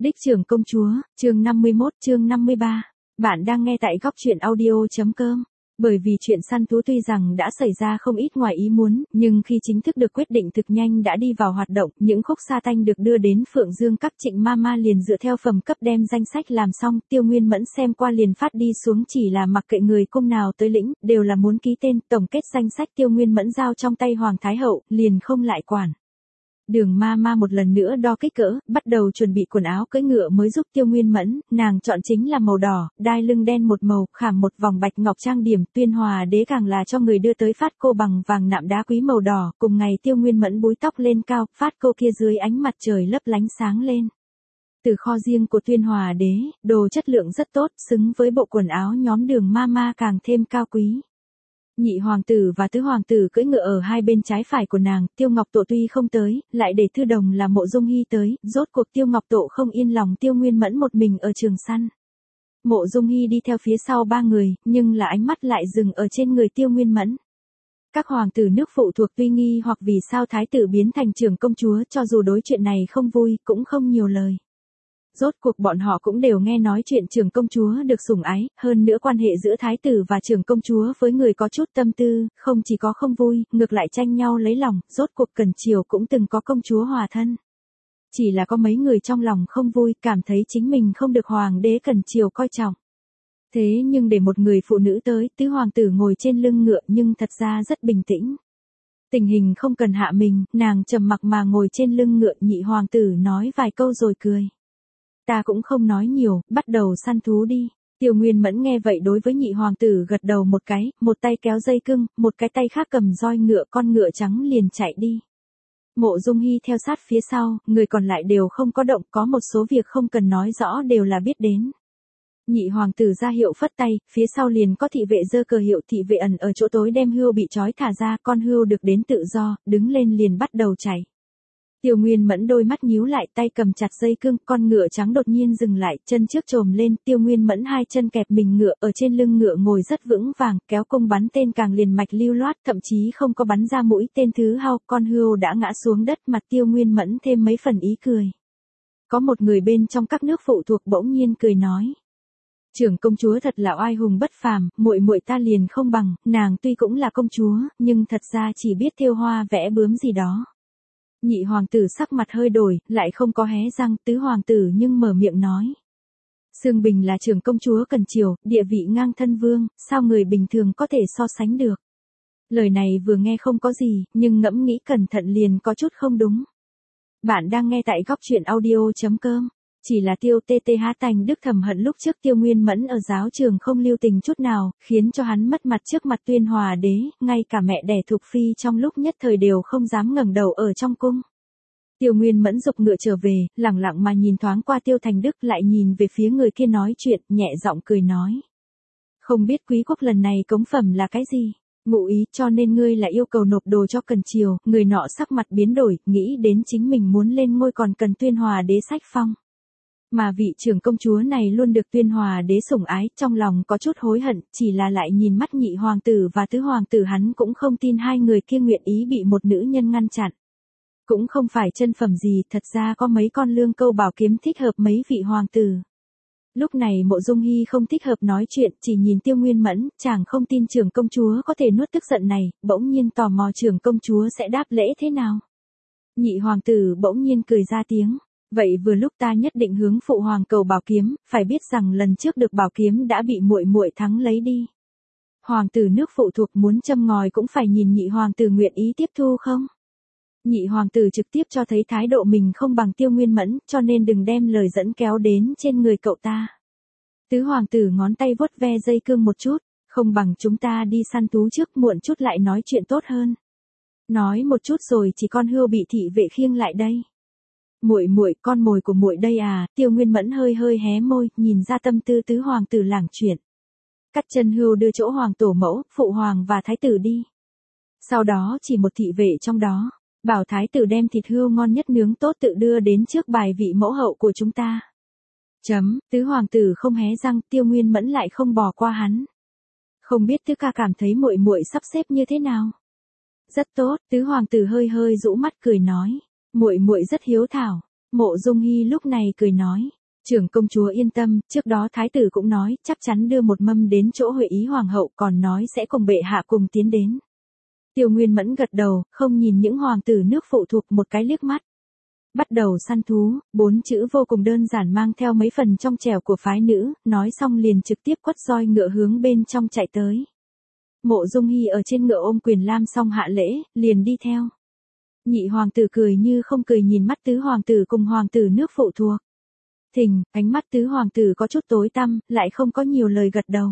Đích trưởng công chúa, chương 51, chương 53. Bạn đang nghe tại góc truyện audio.com. Bởi vì chuyện săn thú tuy rằng đã xảy ra không ít ngoài ý muốn, nhưng khi chính thức được quyết định thực nhanh đã đi vào hoạt động, những khúc sa tanh được đưa đến Phượng Dương Các, Trịnh Mama liền dựa theo phẩm cấp đem danh sách làm xong, Tiêu Nguyên Mẫn xem qua liền phát đi xuống, chỉ là mặc kệ người cung nào tới lĩnh, đều là muốn ký tên, tổng kết danh sách Tiêu Nguyên Mẫn giao trong tay Hoàng Thái Hậu, liền không lại quản. Đường Mama một lần nữa đo kích cỡ, bắt đầu chuẩn bị quần áo cưỡi ngựa mới giúp Tiêu Nguyên Mẫn, nàng chọn chính là màu đỏ, đai lưng đen một màu, khảm một vòng bạch ngọc trang điểm, Tuyên Hòa đế càng là cho người đưa tới phát cô bằng vàng nạm đá quý màu đỏ, cùng ngày Tiêu Nguyên Mẫn búi tóc lên cao, phát cô kia dưới ánh mặt trời lấp lánh sáng lên. Từ kho riêng của Tuyên Hòa đế, đồ chất lượng rất tốt, xứng với bộ quần áo nhóm Đường Mama càng thêm cao quý. Nhị hoàng tử và tứ hoàng tử cưỡi ngựa ở hai bên trái phải của nàng, Tiêu Ngọc Tổ tuy không tới, lại để thư đồng là Mộ Dung Hy tới, rốt cuộc Tiêu Ngọc Tổ không yên lòng Tiêu Nguyên Mẫn một mình ở trường săn. Mộ Dung Hy đi theo phía sau ba người, nhưng là ánh mắt lại dừng ở trên người Tiêu Nguyên Mẫn. Các hoàng tử nước phụ thuộc tuy nghi hoặc vì sao thái tử biến thành trưởng công chúa, cho dù đối chuyện này không vui, cũng không nhiều lời. Rốt cuộc bọn họ cũng đều nghe nói chuyện trưởng công chúa được sủng ái, hơn nữa quan hệ giữa thái tử và trưởng công chúa với người có chút tâm tư, không chỉ có không vui, ngược lại tranh nhau lấy lòng, rốt cuộc Cẩn Triều cũng từng có công chúa hòa thân. Chỉ là có mấy người trong lòng không vui, cảm thấy chính mình không được hoàng đế Cẩn Triều coi trọng. Thế nhưng để một người phụ nữ tới, tứ hoàng tử ngồi trên lưng ngựa nhưng thật ra rất bình tĩnh. Tình hình không cần hạ mình, nàng trầm mặc mà ngồi trên lưng ngựa, nhị hoàng tử nói vài câu rồi cười. Ta cũng không nói nhiều, bắt đầu săn thú đi. Tiêu Nguyên Mẫn nghe vậy đối với nhị hoàng tử gật đầu một cái, một tay kéo dây cưng, một cái tay khác cầm roi ngựa, con ngựa trắng liền chạy đi. Mộ Dung Hy theo sát phía sau, người còn lại đều không có động, có một số việc không cần nói rõ đều là biết đến. Nhị hoàng tử ra hiệu phất tay, phía sau liền có thị vệ giơ cờ hiệu, thị vệ ẩn ở chỗ tối đem hươu bị trói thả ra, con hươu được đến tự do, đứng lên liền bắt đầu chạy. Tiêu Nguyên Mẫn đôi mắt nhíu lại, tay cầm chặt dây cương, con ngựa trắng đột nhiên dừng lại, chân trước chồm lên, Tiêu Nguyên Mẫn hai chân kẹp mình ngựa, ở trên lưng ngựa ngồi rất vững vàng, kéo cung bắn tên càng liền mạch lưu loát, thậm chí không có bắn ra mũi tên thứ hao, con hươu đã ngã xuống đất, mặt Tiêu Nguyên Mẫn thêm mấy phần ý cười. Có một người bên trong các nước phụ thuộc bỗng nhiên cười nói: "Trưởng công chúa thật là oai hùng bất phàm, muội muội ta liền không bằng, nàng tuy cũng là công chúa, nhưng thật ra chỉ biết thêu hoa vẽ bướm gì đó." Nhị hoàng tử sắc mặt hơi đổi, lại không có hé răng, tứ hoàng tử nhưng mở miệng nói: "Sương Bình là trưởng công chúa Cẩn Triều, địa vị ngang thân vương, sao người bình thường có thể so sánh được?" Lời này vừa nghe không có gì, nhưng ngẫm nghĩ cẩn thận liền có chút không đúng. Bạn đang nghe tại góc truyện audio.com. Chỉ là Tiêu TTH Tành Đức thầm hận lúc trước Tiêu Nguyên Mẫn ở giáo trường không lưu tình chút nào, khiến cho hắn mất mặt trước mặt Tuyên Hòa đế, ngay cả mẹ đẻ Thục Phi trong lúc nhất thời đều không dám ngẩng đầu ở trong cung. Tiêu Nguyên Mẫn dục ngựa trở về, lẳng lặng mà nhìn thoáng qua Tiêu Thành Đức, lại nhìn về phía người kia nói chuyện, nhẹ giọng cười nói: "Không biết quý quốc lần này cống phẩm là cái gì? Ngụ ý cho nên ngươi là yêu cầu nộp đồ cho Cẩn Triều." Người nọ sắc mặt biến đổi, nghĩ đến chính mình muốn lên ngôi còn cần Tuyên Hòa đế sách phong. Mà vị trưởng công chúa này luôn được Tuyên Hòa đế sủng ái, trong lòng có chút hối hận, chỉ là lại nhìn mắt nhị hoàng tử và tứ hoàng tử, hắn cũng không tin hai người kia nguyện ý bị một nữ nhân ngăn chặn. Cũng không phải chân phẩm gì, thật ra có mấy con lương câu bảo kiếm thích hợp mấy vị hoàng tử. Lúc này Mộ Dung Hy không thích hợp nói chuyện, chỉ nhìn Tiêu Nguyên Mẫn, chàng không tin trưởng công chúa có thể nuốt tức giận này, bỗng nhiên tò mò trưởng công chúa sẽ đáp lễ thế nào. Nhị hoàng tử bỗng nhiên cười ra tiếng: "Vậy vừa lúc ta nhất định hướng phụ hoàng cầu bảo kiếm, phải biết rằng lần trước được bảo kiếm đã bị muội muội thắng lấy đi. Hoàng tử nước phụ thuộc muốn châm ngòi cũng phải nhìn nhị hoàng tử nguyện ý tiếp thu không?" Nhị hoàng tử trực tiếp cho thấy thái độ mình không bằng Tiêu Nguyên Mẫn, cho nên đừng đem lời dẫn kéo đến trên người cậu ta. Tứ hoàng tử ngón tay vuốt ve dây cương một chút: "Không bằng chúng ta đi săn thú trước, muộn chút lại nói chuyện tốt hơn." Nói một chút rồi chỉ con hươu bị thị vệ khiêng lại đây. "Muội muội, con mồi của muội đây à?" Tiêu Nguyên Mẫn hơi hơi hé môi, nhìn ra tâm tư tứ hoàng tử lảng chuyện. Cắt chân hươu đưa chỗ hoàng tổ mẫu, phụ hoàng và thái tử đi. Sau đó chỉ một thị vệ trong đó, bảo thái tử đem thịt hươu ngon nhất nướng tốt tự đưa đến trước bài vị mẫu hậu của chúng ta. Tứ hoàng tử không hé răng, Tiêu Nguyên Mẫn lại không bỏ qua hắn. "Không biết tứ ca cảm thấy muội muội sắp xếp như thế nào?" "Rất tốt." Tứ hoàng tử hơi hơi rũ mắt cười nói: "Muội muội rất hiếu thảo." Mộ Dung Hy lúc này cười nói. Trưởng công chúa yên tâm, trước đó thái tử cũng nói, chắc chắn đưa một mâm đến chỗ Huệ Ý hoàng hậu, còn nói sẽ cùng bệ hạ cùng tiến đến. Tiêu Nguyên Mẫn gật đầu, không nhìn những hoàng tử nước phụ thuộc một cái liếc mắt. Bắt đầu săn thú, 4 chữ vô cùng đơn giản mang theo mấy phần trong trẻo của phái nữ, nói xong liền trực tiếp quất roi ngựa hướng bên trong chạy tới. Mộ Dung Hy ở trên ngựa ôm quyền lam xong hạ lễ, liền đi theo. Nhị hoàng tử cười như không cười nhìn mắt tứ hoàng tử cùng hoàng tử nước phụ thuộc. Thình, ánh mắt tứ hoàng tử có chút tối tăm, lại không có nhiều lời gật đầu.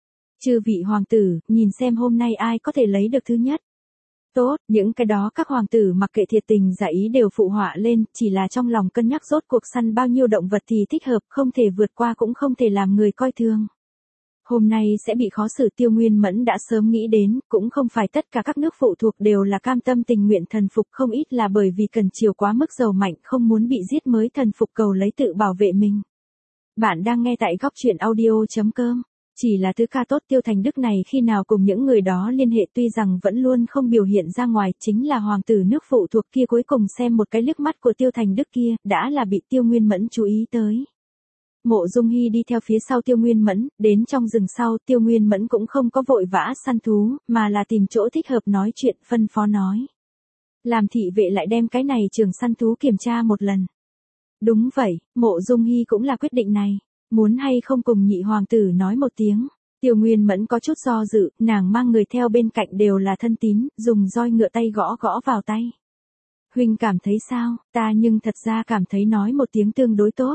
Chư vị hoàng tử, nhìn xem hôm nay ai có thể lấy được thứ nhất. Tốt, những cái đó các hoàng tử mặc kệ thiệt tình giả ý đều phụ họa lên, chỉ là trong lòng cân nhắc rốt cuộc săn bao nhiêu động vật thì thích hợp, không thể vượt qua cũng không thể làm người coi thường. Hôm nay sẽ bị khó xử. Tiêu Nguyên Mẫn đã sớm nghĩ đến, cũng không phải tất cả các nước phụ thuộc đều là cam tâm tình nguyện thần phục, không ít là bởi vì cần chiều quá mức giàu mạnh không muốn bị giết mới thần phục cầu lấy tự bảo vệ mình. Bạn đang nghe tại góc truyện audio.com. Chỉ là thứ ca tốt Tiêu Thành Đức này khi nào cùng những người đó liên hệ tuy rằng vẫn luôn không biểu hiện ra ngoài, chính là hoàng tử nước phụ thuộc kia cuối cùng xem một cái liếc mắt của Tiêu Thành Đức kia, đã là bị Tiêu Nguyên Mẫn chú ý tới. Mộ Dung Hy đi theo phía sau Tiêu Nguyên Mẫn, đến trong rừng sau, Tiêu Nguyên Mẫn cũng không có vội vã săn thú, mà là tìm chỗ thích hợp nói chuyện, phân phó nói. Làm thị vệ lại đem cái này trường săn thú kiểm tra một lần. Đúng vậy, Mộ Dung Hy cũng là quyết định này. Muốn hay không cùng nhị hoàng tử nói một tiếng. Tiêu Nguyên Mẫn có chút do dự, nàng mang người theo bên cạnh đều là thân tín, dùng roi ngựa tay gõ gõ vào tay. Huynh cảm thấy sao, ta nhưng thật ra cảm thấy nói một tiếng tương đối tốt.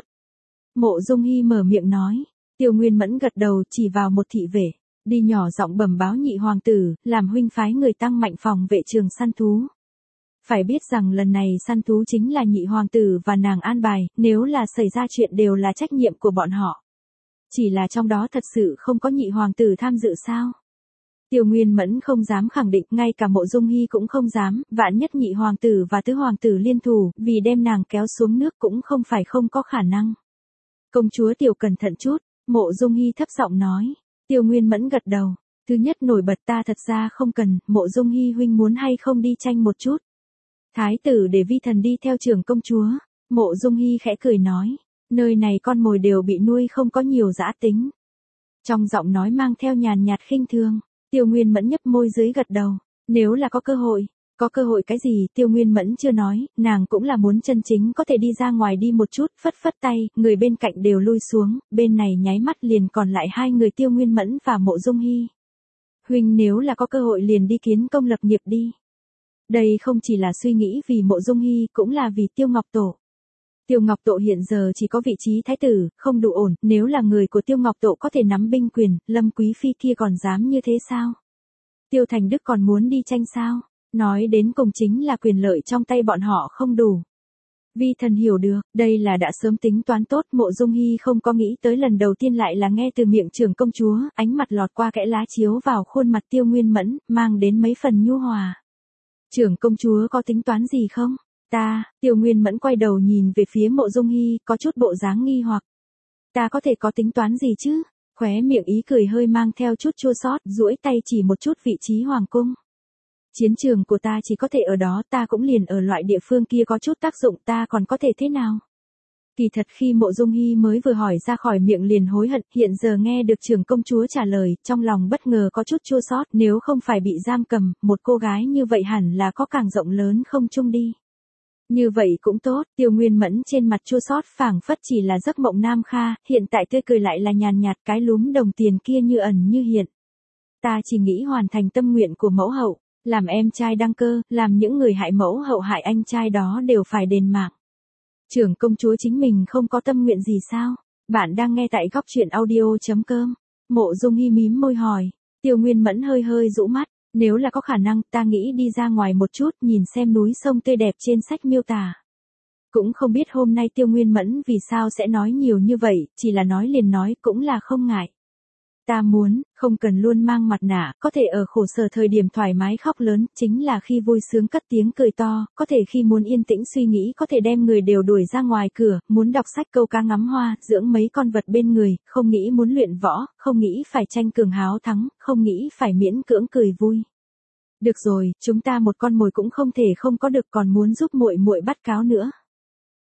Mộ Dung Hy mở miệng nói. Tiêu Nguyên Mẫn gật đầu chỉ vào một thị vệ, đi nhỏ giọng bẩm báo nhị hoàng tử, làm huynh phái người tăng mạnh phòng vệ trường săn thú. Phải biết rằng lần này săn thú chính là nhị hoàng tử và nàng an bài, nếu là xảy ra chuyện đều là trách nhiệm của bọn họ. Chỉ là trong đó thật sự không có nhị hoàng tử tham dự sao? Tiêu Nguyên Mẫn không dám khẳng định, ngay cả Mộ Dung Hy cũng không dám, vạn nhất nhị hoàng tử và tứ hoàng tử liên thủ, vì đem nàng kéo xuống nước cũng không phải không có khả năng. Công chúa tiểu cẩn thận chút, Mộ Dung Hy thấp giọng nói. Tiêu Nguyên Mẫn gật đầu. Thứ nhất nổi bật ta thật ra không cần, Mộ Dung Hy huynh muốn hay không đi tranh một chút. Thái tử để vi thần đi theo trưởng công chúa. Mộ Dung Hy khẽ cười nói. Nơi này con mồi đều bị nuôi không có nhiều dã tính. Trong giọng nói mang theo nhàn nhạt khinh thường. Tiêu Nguyên Mẫn nhấp môi dưới gật đầu. Nếu là có cơ hội. Có cơ hội cái gì Tiêu Nguyên Mẫn chưa nói, nàng cũng là muốn chân chính có thể đi ra ngoài đi một chút, phất phất tay, người bên cạnh đều lui xuống, bên này nháy mắt liền còn lại hai người Tiêu Nguyên Mẫn và Mộ Dung Hy. Huynh nếu là có cơ hội liền đi kiến công lập nghiệp đi. Đây không chỉ là suy nghĩ vì Mộ Dung Hy cũng là vì Tiêu Ngọc Tổ. Tiêu Ngọc Tổ hiện giờ chỉ có vị trí thái tử, không đủ ổn, nếu là người của Tiêu Ngọc Tổ có thể nắm binh quyền, Lâm Quý Phi kia còn dám như thế sao? Tiêu Thành Đức còn muốn đi tranh sao? Nói đến cùng chính là quyền lợi trong tay bọn họ không đủ. Vi thần hiểu được, đây là đã sớm tính toán tốt, Mộ Dung Hy không có nghĩ tới lần đầu tiên lại là nghe từ miệng trưởng công chúa, ánh mặt lọt qua kẽ lá chiếu vào khuôn mặt Tiêu Nguyên Mẫn, mang đến mấy phần nhu hòa. Trưởng công chúa có tính toán gì không? Tiêu Nguyên Mẫn quay đầu nhìn về phía Mộ Dung Hy, có chút bộ dáng nghi hoặc. Ta có thể có tính toán gì chứ? Khóe miệng ý cười hơi mang theo chút chua xót, duỗi tay chỉ một chút vị trí hoàng cung. Chiến trường của ta chỉ có thể ở đó, ta cũng liền ở loại địa phương kia có chút tác dụng, ta còn có thể thế nào? Kỳ thật khi Mộ Dung Hy mới vừa hỏi ra khỏi miệng liền hối hận, hiện giờ nghe được trưởng công chúa trả lời, trong lòng bất ngờ có chút chua xót, nếu không phải bị giam cầm, một cô gái như vậy hẳn là có càng rộng lớn không chung đi. Như vậy cũng tốt, Tiêu Nguyên Mẫn trên mặt chua xót phảng phất chỉ là giấc mộng nam kha, hiện tại tươi cười lại là nhàn nhạt, cái lúm đồng tiền kia như ẩn như hiện. Ta chỉ nghĩ hoàn thành tâm nguyện của mẫu hậu. Làm em trai đăng cơ, làm những người hại mẫu hậu hại anh trai đó đều phải đền mạng. Trưởng công chúa chính mình không có tâm nguyện gì sao? Bạn đang nghe tại góc truyện audio.com. Mộ Dung Hy mím môi hỏi. Tiêu Nguyên Mẫn hơi hơi rũ mắt. Nếu là có khả năng, ta nghĩ đi ra ngoài một chút, nhìn xem núi sông tươi đẹp trên sách miêu tả. Cũng không biết hôm nay Tiêu Nguyên Mẫn vì sao sẽ nói nhiều như vậy, chỉ là nói liền nói cũng là không ngại. Ta muốn, không cần luôn mang mặt nạ, có thể ở khổ sở thời điểm thoải mái khóc lớn, chính là khi vui sướng cất tiếng cười to, có thể khi muốn yên tĩnh suy nghĩ có thể đem người đều đuổi ra ngoài cửa, muốn đọc sách câu cá ngắm hoa, dưỡng mấy con vật bên người, không nghĩ muốn luyện võ, không nghĩ phải tranh cường háo thắng, không nghĩ phải miễn cưỡng cười vui. Được rồi, chúng ta một con mồi cũng không thể không có được còn muốn giúp muội muội bắt cáo nữa.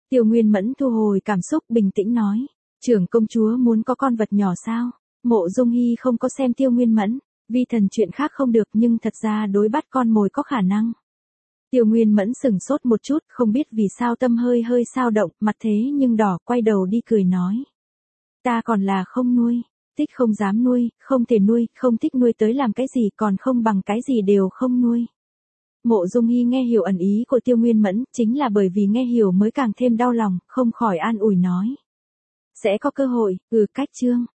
Tiêu Nguyên Mẫn thu hồi cảm xúc bình tĩnh nói. Trưởng công chúa muốn có con vật nhỏ sao? Mộ Dung Hy không có xem Tiêu Nguyên Mẫn. Vi thần chuyện khác không được nhưng thật ra đối bắt con mồi có khả năng. Tiêu Nguyên Mẫn sừng sốt một chút, không biết vì sao tâm hơi hơi sao động, mặt thế nhưng đỏ, quay đầu đi cười nói. Ta còn là không nuôi, thích không dám nuôi, không thể nuôi, không thích nuôi tới làm cái gì còn không bằng cái gì đều không nuôi. Mộ Dung Hy nghe hiểu ẩn ý của Tiêu Nguyên Mẫn, chính là bởi vì nghe hiểu mới càng thêm đau lòng, không khỏi an ủi nói. Sẽ có cơ hội, cách chương.